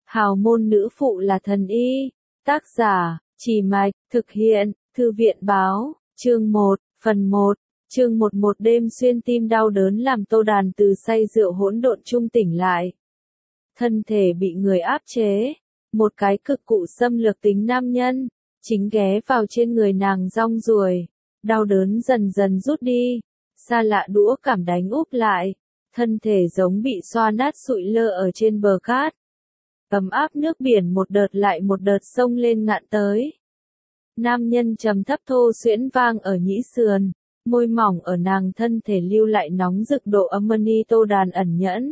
Hào môn nữ phụ là thần y. Tác giả, Trì Mạch, thực hiện, Thư viện báo, chương 1, phần 1, chương 11 đêm xuyên tim đau đớn làm Tô Đàn từ say rượu hỗn độn trung tỉnh lại. Thân thể bị người áp chế, một cái cực cụ xâm lược tính nam nhân, chính ghé vào trên người nàng rong ruổi, đau đớn dần dần rút đi, xa lạ đũa cảm đánh úp lại, thân thể giống bị xoa nát sụi lơ ở trên bờ cát. Ấm áp nước biển một đợt lại một đợt sông lên ngạn tới. Nam nhân trầm thấp thô xuyễn vang ở nhĩ sườn, môi mỏng ở nàng thân thể lưu lại nóng rực độ amani. Tô Đàn ẩn nhẫn,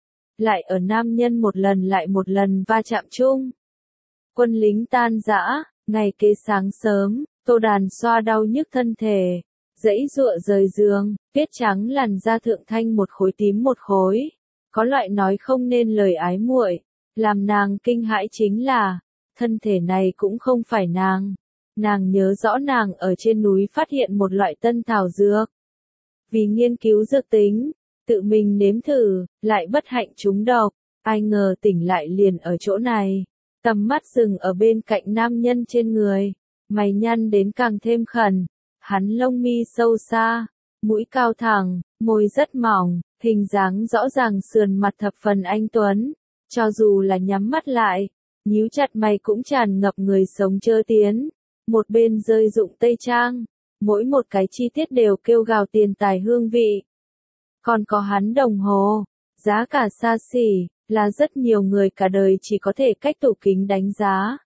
lại ở nam nhân một lần lại một lần va chạm chung. Quân lính tan rã, ngày kế sáng sớm, Tô Đàn xoa đau nhức thân thể, giãy giụa rời giường, tuyết trắng làn da thượng thanh một khối tím một khối. Có loại nói không nên lời ái muội, làm nàng kinh hãi chính là, thân thể này cũng không phải nàng. Nàng nhớ rõ nàng ở trên núi phát hiện một loại tân thảo dược. Vì nghiên cứu dược tính, tự mình nếm thử, lại bất hạnh trúng độc, ai ngờ tỉnh lại liền ở chỗ này. Tầm mắt dừng ở bên cạnh nam nhân trên người, mày nhăn đến càng thêm khẩn, hắn lông mi sâu xa, mũi cao thẳng, môi rất mỏng, hình dáng rõ ràng sườn mặt thập phần anh tuấn, cho dù là nhắm mắt lại, nhíu chặt mày cũng tràn ngập người sống chơ tiến. Một bên rơi dụng tây trang, mỗi một cái chi tiết đều kêu gào tiền tài hương vị. Còn có hắn đồng hồ, giá cả xa xỉ, là rất nhiều người cả đời chỉ có thể cách tủ kính đánh giá.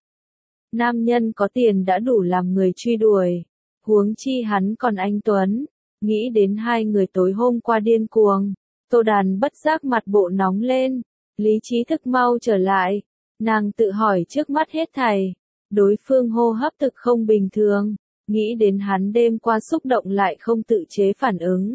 Nam nhân có tiền đã đủ làm người truy đuổi, huống chi hắn còn anh tuấn. Nghĩ đến hai người tối hôm qua điên cuồng, Tô Đàn bất giác mặt bộ nóng lên, lý trí thực mau trở lại, nàng tự hỏi trước mắt hết thảy. Đối phương hô hấp thực không bình thường, nghĩ đến hắn đêm qua xúc động lại không tự chế phản ứng.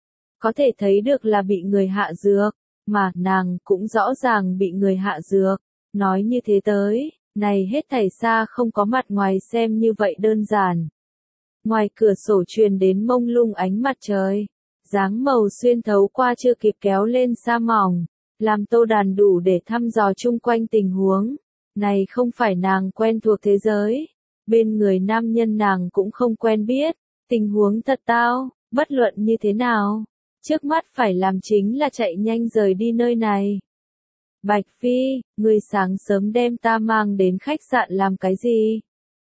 Có thể thấy được là bị người hạ dược, mà nàng cũng rõ ràng bị người hạ dược. Nói như thế tới, này hết thảy xa không có mặt ngoài xem như vậy đơn giản. Ngoài cửa sổ truyền đến mông lung ánh mặt trời, dáng màu xuyên thấu qua chưa kịp kéo lên sa mỏng, làm Tô Đàn đủ để thăm dò chung quanh tình huống. Này không phải nàng quen thuộc thế giới, bên người nam nhân nàng cũng không quen biết, tình huống thật tao, bất luận như thế nào, trước mắt phải làm chính là chạy nhanh rời đi nơi này. Bạch Phi, ngươi sáng sớm đem ta mang đến khách sạn làm cái gì?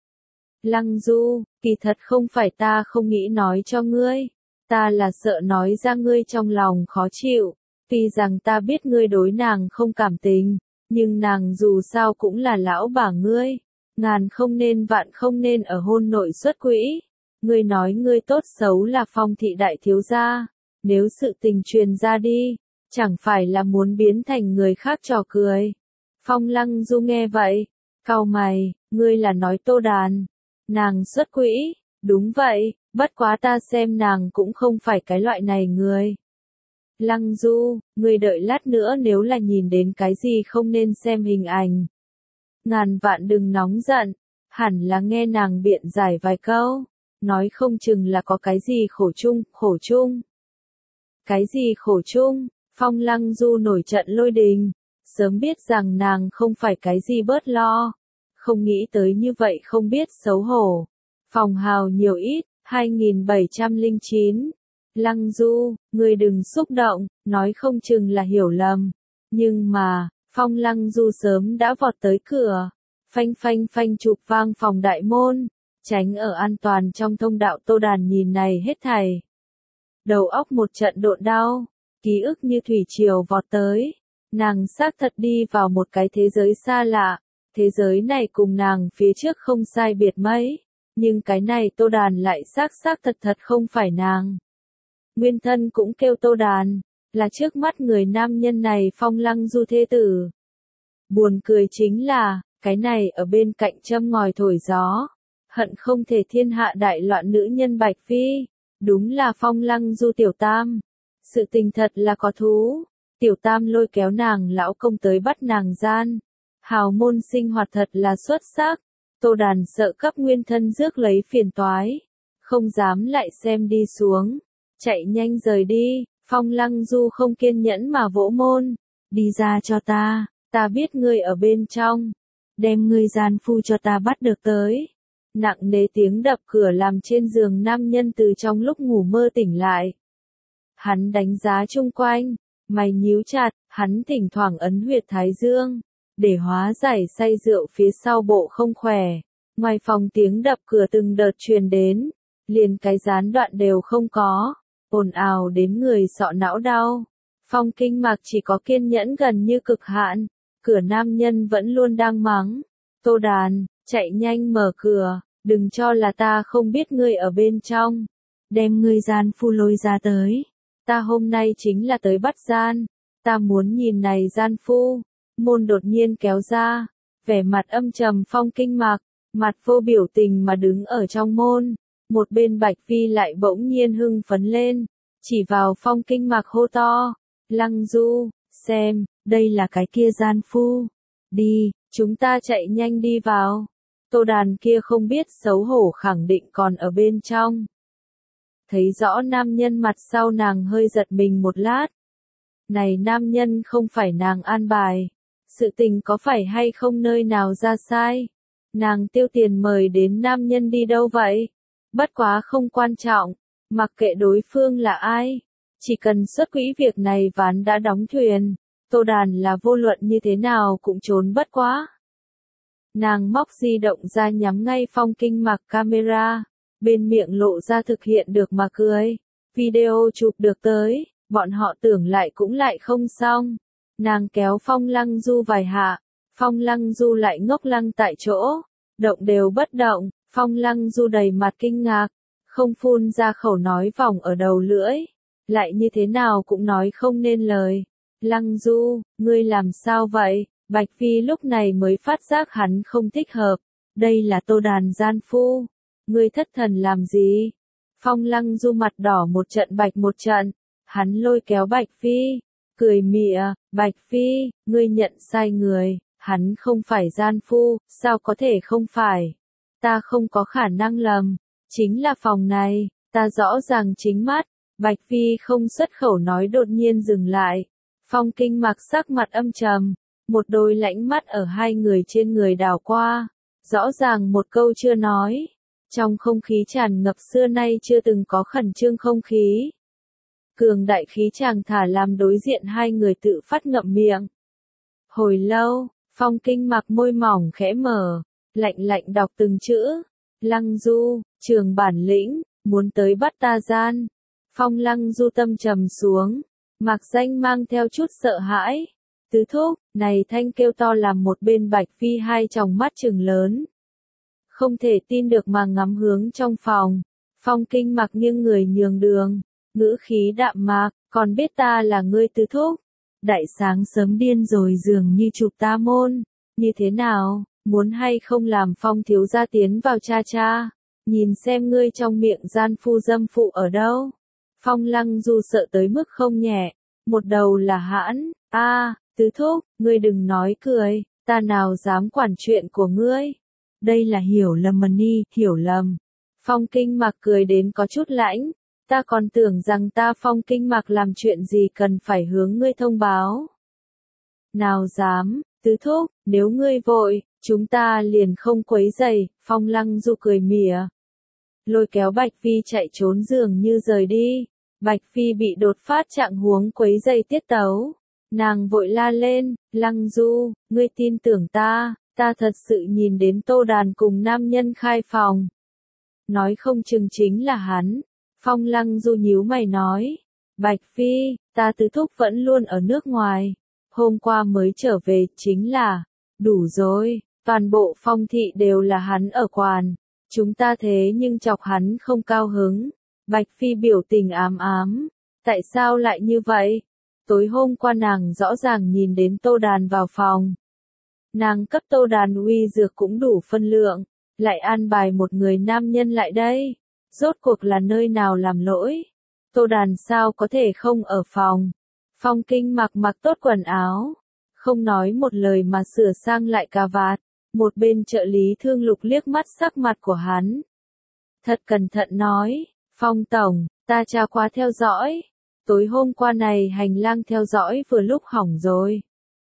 Lăng Du, kỳ thật không phải ta không nghĩ nói cho ngươi, ta là sợ nói ra ngươi trong lòng khó chịu, tuy rằng ta biết ngươi đối nàng không cảm tình. Nhưng nàng dù sao cũng là lão bà ngươi, ngàn không nên vạn không nên ở hôn nội xuất quỹ. Ngươi nói ngươi tốt xấu là Phong thị đại thiếu gia, nếu sự tình truyền ra đi, chẳng phải là muốn biến thành người khác trò cười. Phong Lăng Du nghe vậy, cau mày, ngươi là nói Tô Đàn, nàng xuất quỹ, đúng vậy, bất quá ta xem nàng cũng không phải cái loại này người. Lăng Du, người đợi lát nữa nếu là nhìn đến cái gì không nên xem hình ảnh. Ngàn vạn đừng nóng giận, hẳn là nghe nàng biện giải vài câu, nói không chừng là có cái gì khổ chung. Cái gì khổ chung? Phong Lăng Du nổi trận lôi đình, sớm biết rằng nàng không phải cái gì bớt lo, không nghĩ tới như vậy không biết xấu hổ. Phòng hào nhiều ít, 2709. Lăng Du, ngươi đừng xúc động, nói không chừng là hiểu lầm. Nhưng mà, Phong Lăng Du sớm đã vọt tới cửa, phanh phanh phanh chụp vang phòng đại môn, tránh ở an toàn trong thông đạo. Tô Đàn nhìn này hết thảy. Đầu óc một trận độn đau, ký ức như thủy triều vọt tới. Nàng xác thật đi vào một cái thế giới xa lạ, thế giới này cùng nàng phía trước không sai biệt mấy, nhưng cái này Tô Đàn lại xác thật không phải nàng. Nguyên thân cũng kêu Tô Đàn, là trước mắt người nam nhân này Phong Lăng Du thê tử. Buồn cười chính là, cái này ở bên cạnh châm ngòi thổi gió, hận không thể thiên hạ đại loạn nữ nhân Bạch Phi, đúng là Phong Lăng Du tiểu tam. Sự tình thật là có thú, tiểu tam lôi kéo nàng lão công tới bắt nàng gian. Hào môn sinh hoạt thật là xuất sắc, Tô Đàn sợ cấp nguyên thân rước lấy phiền toái, không dám lại xem đi xuống. Chạy nhanh rời đi, Phong Lăng Du không kiên nhẫn mà vỗ môn, đi ra cho ta ta biết ngươi ở bên trong. Đem ngươi gian phu cho ta bắt được tới. Nặng nề tiếng đập cửa làm trên giường nam nhân từ trong lúc ngủ mơ tỉnh lại. Hắn đánh giá chung quanh, mày nhíu chặt, hắn thỉnh thoảng ấn huyệt thái dương, để hóa giải say rượu phía sau bộ không khỏe. Ngoài phòng tiếng đập cửa từng đợt truyền đến, liền cái gián đoạn đều không có, ồn ào đến người sọ não đau. Phong Kinh Mạc chỉ có kiên nhẫn gần như cực hạn, cửa nam nhân vẫn luôn đang mắng. Tô Đàn, chạy nhanh mở cửa, đừng cho là ta không biết ngươi ở bên trong. Đem ngươi gian phu lôi ra tới. Ta hôm nay chính là tới bắt gian. Ta muốn nhìn này gian phu. Môn đột nhiên kéo ra. Vẻ mặt âm trầm Phong Kinh Mạc, mặt vô biểu tình mà đứng ở trong môn. Một bên Bạch Phi lại bỗng nhiên hưng phấn lên. Chỉ vào Phong Kinh Mạc hô to. Lăng Du, xem, đây là cái kia gian phu. Đi, chúng ta chạy nhanh đi vào. Tô Đàn kia không biết xấu hổ khẳng định còn ở bên trong. Thấy rõ nam nhân mặt sau nàng hơi giật mình một lát. Này nam nhân không phải nàng an bài. Sự tình có phải hay không nơi nào ra sai. Nàng tiêu tiền mời đến nam nhân đi đâu vậy? Bất quá không quan trọng. Mặc kệ đối phương là ai. Chỉ cần xuất quỹ việc này ván đã đóng thuyền. Tô Đàn là vô luận như thế nào cũng trốn bất quá. Nàng móc di động ra nhắm ngay Phong Kinh Mạc camera, bên miệng lộ ra thực hiện được mà cười. Video chụp được tới, bọn họ tưởng lại cũng lại không xong. Nàng kéo Phong Lăng Du vài hạ, Phong Lăng Du lại ngốc lăng tại chỗ, động đều bất động. Phong Lăng Du đầy mặt kinh ngạc, không phun ra khẩu nói vòng ở đầu lưỡi, lại như thế nào cũng nói không nên lời. Lăng Du, ngươi làm sao vậy? Bạch Phi lúc này mới phát giác hắn không thích hợp. Đây là Tô Đàn gian phu. Ngươi thất thần làm gì? Phong Lăng Du mặt đỏ một trận bạch một trận. Hắn lôi kéo Bạch Phi, cười mỉa, Bạch Phi, ngươi nhận sai người. Hắn không phải gian phu, sao có thể không phải? Ta không có khả năng lầm. Chính là phòng này, ta rõ ràng chính mắt. Bạch Phi không xuất khẩu nói đột nhiên dừng lại. Phong Kinh Mạc sắc mặt âm trầm. Một đôi lãnh mắt ở hai người trên người đảo qua. Rõ ràng một câu chưa nói. Trong không khí tràn ngập xưa nay chưa từng có khẩn trương không khí. Cường đại khí chàng thả làm đối diện hai người tự phát ngậm miệng. Hồi lâu, Phong Kinh Mạc môi mỏng khẽ mở, lạnh lạnh đọc từng chữ. Lăng Du, trường bản lĩnh, muốn tới bắt ta gian. Phong Lăng Du tâm trầm xuống, Mạc Danh mang theo chút sợ hãi. Tứ thúc, này thanh kêu to làm một bên Bạch Phi hai tròng mắt trừng lớn. Không thể tin được mà ngắm hướng trong phòng. Phong Kinh Mạc nghiêng người nhường đường, ngữ khí đạm mạc, còn biết ta là ngươi tứ thúc. Đại sáng sớm điên rồi dường như chụp ta môn. Như thế nào, muốn hay không làm Phong thiếu gia tiến vào cha cha. Nhìn xem ngươi trong miệng gian phu dâm phụ ở đâu. Phong Lăng Du sợ tới mức không nhẹ. Một đầu là hãn, tứ thúc, ngươi đừng nói cười, ta nào dám quản chuyện của ngươi. Đây là hiểu lầm mà ni, hiểu lầm. Phong Kinh Mạc cười đến có chút lãnh, ta còn tưởng rằng ta Phong Kinh Mạc làm chuyện gì cần phải hướng ngươi thông báo. Nào dám, tứ thúc, nếu ngươi vội, chúng ta liền không quấy rầy. Phong Lăng Du cười mỉa. Lôi kéo Bạch Phi chạy trốn dường như rời đi. Bạch Phi bị đột phát trạng huống quấy rầy tiết tấu. Nàng vội la lên, Lăng Du, ngươi tin tưởng ta thật sự nhìn đến Tô Đàn cùng nam nhân khai phòng. Nói không chừng chính là hắn. Phong Lăng Du nhíu mày nói, Bạch Phi, ta tứ thúc vẫn luôn ở nước ngoài. Hôm qua mới trở về, chính là, đủ rồi, toàn bộ Phong thị đều là hắn ở quản. Chúng ta thế nhưng chọc hắn không cao hứng. Bạch Phi biểu tình ám ám. Tại sao lại như vậy? Tối hôm qua nàng rõ ràng nhìn đến Tô Đàn vào phòng. Nàng cấp Tô Đàn uy dược cũng đủ phân lượng. Lại an bài một người nam nhân lại đây. Rốt cuộc là nơi nào làm lỗi? Tô Đàn sao có thể không ở phòng? Phong Kinh Mạc mặc tốt quần áo. Không nói một lời mà sửa sang lại cà vạt. Một bên trợ lý Thương Lục liếc mắt sắc mặt của hắn. Thật cẩn thận nói, Phong Tổng, ta tra qua theo dõi. Tối hôm qua này hành lang theo dõi vừa lúc hỏng rồi.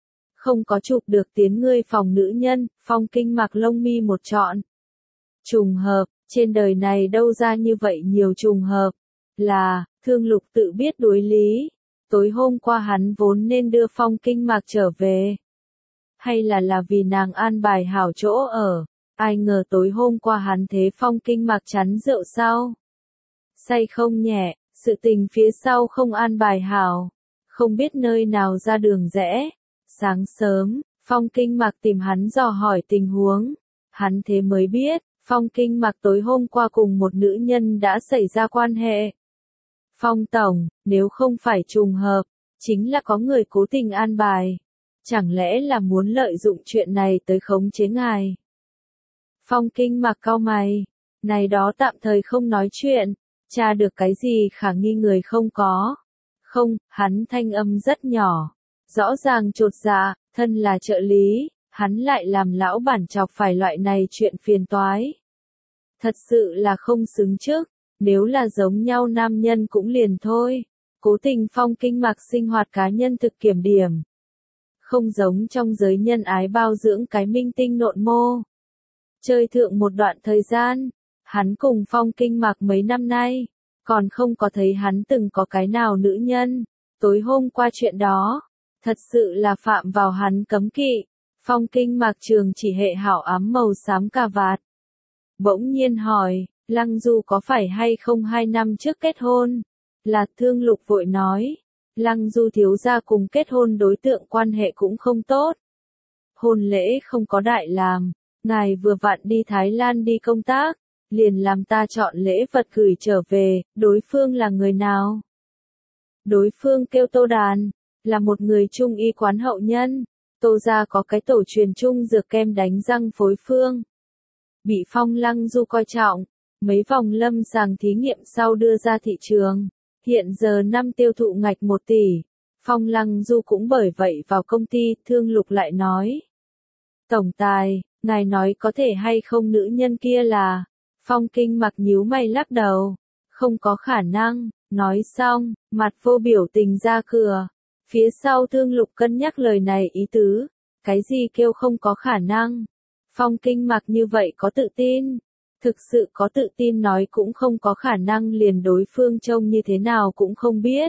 không có chụp được tiến ngươi phòng nữ nhân, Phong Kinh mặc lông mi một trọn. Trùng hợp, trên đời này đâu ra như vậy nhiều trùng hợp. Là, Thương Lục tự biết đối lý. Tối hôm qua hắn vốn nên đưa Phong Kinh mặc trở về. Hay là vì nàng an bài hảo chỗ ở. Ai ngờ tối hôm qua hắn thế Phong Kinh mặc chắn rượu sau. Say không nhẹ, sự tình phía sau không an bài hảo. Không biết nơi nào ra đường rẽ. Sáng sớm, Phong Kinh mặc tìm hắn dò hỏi tình huống. Hắn thế mới biết, Phong Kinh mặc tối hôm qua cùng một nữ nhân đã xảy ra quan hệ. Phong Tổng, nếu không phải trùng hợp, chính là có người cố tình an bài. Chẳng lẽ là muốn lợi dụng chuyện này tới khống chế ngài? Phong Kinh mặc cau mày. Này đó tạm thời không nói chuyện. Tra được cái gì khả nghi người không có. Không, hắn thanh âm rất nhỏ. Rõ ràng chột dạ, thân là trợ lý, hắn lại làm lão bản chọc phải loại này chuyện phiền toái. Thật sự là không xứng trước, nếu là giống nhau nam nhân cũng liền thôi. Cố tình Phong Kinh mặc sinh hoạt cá nhân thực kiểm điểm. Không giống trong giới nhân ái bao dưỡng cái minh tinh nộn mô. Chơi thượng một đoạn thời gian, hắn cùng Phong Kinh mặc mấy năm nay, còn không có thấy hắn từng có cái nào nữ nhân. Tối hôm qua chuyện đó, thật sự là phạm vào hắn cấm kỵ. Phong Kinh mặc trường chỉ hệ hảo ám màu xám cà vạt. Bỗng nhiên hỏi, Lăng Du có phải hay không 2 năm trước kết hôn? Là Thương Lục vội nói. Lăng Du thiếu gia cùng kết hôn đối tượng quan hệ cũng không tốt. Hôn lễ không có đại làm, ngài vừa vặn đi Thái Lan đi công tác, liền làm ta chọn lễ vật gửi trở về, đối phương là người nào? Đối phương kêu Tô Đàn, là một người trung y quán hậu nhân. Tô gia có cái tổ truyền trung dược kem đánh răng phối phương. Bị Phong Lăng Du coi trọng, mấy vòng lâm sàng thí nghiệm sau đưa ra thị trường. Hiện giờ năm tiêu thụ ngạch 1 tỷ. Phong Lăng Du cũng bởi vậy vào công ty. Thương Lục lại nói. Tổng tài, ngài nói có thể hay không nữ nhân kia là. Phong Kinh mặc nhíu mày lắc đầu. Không có khả năng. Nói xong, mặt vô biểu tình ra cửa. Phía sau Thương Lục cân nhắc lời này ý tứ. Cái gì kêu không có khả năng? Phong Kinh mặc như vậy có tự tin. Thực sự có tự tin nói cũng không có khả năng, liền đối phương trông như thế nào cũng không biết.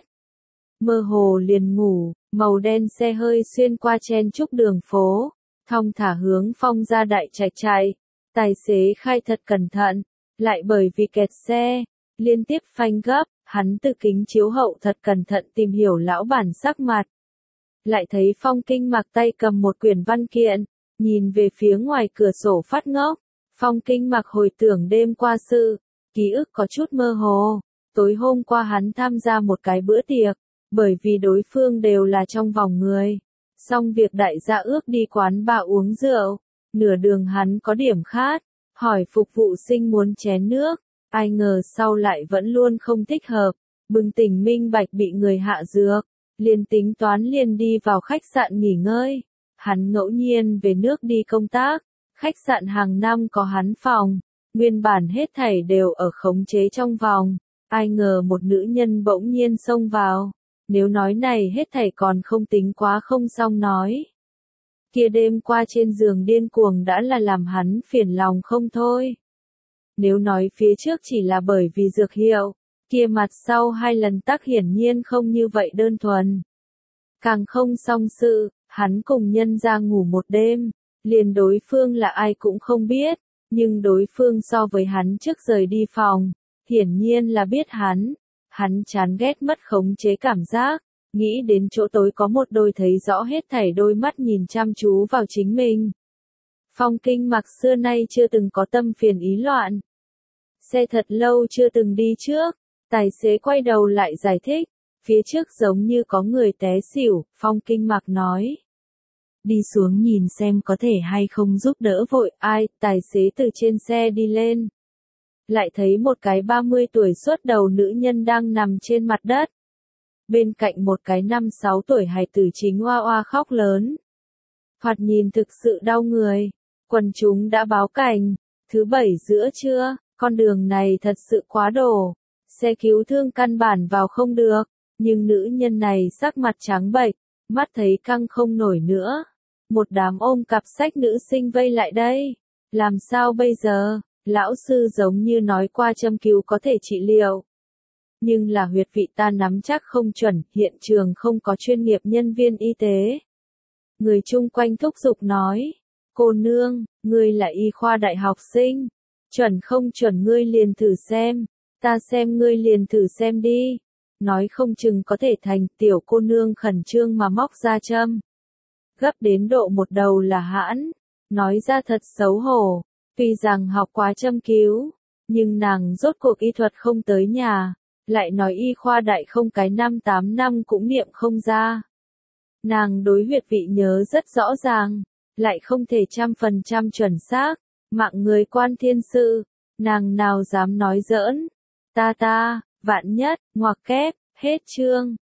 Mơ hồ liền ngủ, màu đen xe hơi xuyên qua chen chúc đường phố, thong thả hướng Phong gia đại trạch chạy. Tài xế khai thật cẩn thận, lại bởi vì kẹt xe, liên tiếp phanh gấp, hắn từ kính chiếu hậu thật cẩn thận tìm hiểu lão bản sắc mặt. Lại thấy Phong Kinh mặc tay cầm một quyển văn kiện, nhìn về phía ngoài cửa sổ phát ngốc. Phong Kinh mặc hồi tưởng đêm qua sự, ký ức có chút mơ hồ. Tối hôm qua hắn tham gia một cái bữa tiệc, bởi vì đối phương đều là trong vòng người. Xong việc đại gia ước đi quán bar uống rượu, nửa đường hắn có điểm khát, hỏi phục vụ sinh muốn chén nước, ai ngờ sau lại vẫn luôn không thích hợp, bừng tỉnh minh bạch bị người hạ dược, liền tính toán liền đi vào khách sạn nghỉ ngơi. Hắn ngẫu nhiên về nước đi công tác. Khách sạn hàng năm có hắn phòng, nguyên bản hết thảy đều ở khống chế trong vòng, ai ngờ một nữ nhân bỗng nhiên xông vào, nếu nói này hết thảy còn không tính quá không xong nói. Kia đêm qua trên giường điên cuồng đã là làm hắn phiền lòng không thôi. Nếu nói phía trước chỉ là bởi vì dược hiệu, kia mặt sau 2 lần tắc hiển nhiên không như vậy đơn thuần. Càng không xong sự, hắn cùng nhân ra ngủ một đêm. Liền đối phương là ai cũng không biết, nhưng đối phương so với hắn trước rời đi phòng, hiển nhiên là biết hắn chán ghét mất khống chế cảm giác, nghĩ đến chỗ tối có một đôi thấy rõ hết thảy đôi mắt nhìn chăm chú vào chính mình. Phong Kinh mặc xưa nay chưa từng có tâm phiền ý loạn. Xe thật lâu chưa từng đi trước, tài xế quay đầu lại giải thích, phía trước giống như có người té xỉu, Phong Kinh mặc nói. Đi xuống nhìn xem có thể hay không giúp đỡ vội, ai, tài xế từ trên xe đi lên. Lại thấy một cái 30 tuổi xuất đầu nữ nhân đang nằm trên mặt đất. Bên cạnh một cái 5-6 tuổi hài tử chính oa oa khóc lớn. Thoạt nhìn thực sự đau người. Quần chúng đã báo cảnh. Thứ 7 giữa trưa, con đường này thật sự quá đổ. Xe cứu thương căn bản vào không được. Nhưng nữ nhân này sắc mặt trắng bệch, mắt thấy căng không nổi nữa. Một đám ôm cặp sách nữ sinh vây lại đây. Làm sao bây giờ? Lão sư giống như nói qua châm cứu có thể trị liệu. Nhưng là huyệt vị ta nắm chắc không chuẩn, hiện trường không có chuyên nghiệp nhân viên y tế. Người chung quanh thúc giục nói. Cô nương, ngươi là y khoa đại học sinh. Chuẩn không chuẩn ngươi liền thử xem. Ta xem ngươi liền thử xem đi. Nói không chừng có thể thành. Tiểu cô nương khẩn trương mà móc ra châm. Gấp đến độ một đầu là hãn. Nói ra thật xấu hổ. Tuy rằng học quá châm cứu, nhưng nàng rốt cuộc y thuật không tới nhà. Lại nói y khoa đại không cái 5-8 năm cũng niệm không ra. Nàng đối huyệt vị nhớ rất rõ ràng, lại không thể 100% chuẩn xác. Mạng người quan thiên sự, nàng nào dám nói giỡn. Ta, vạn nhất, ngoặc kép, hết chương.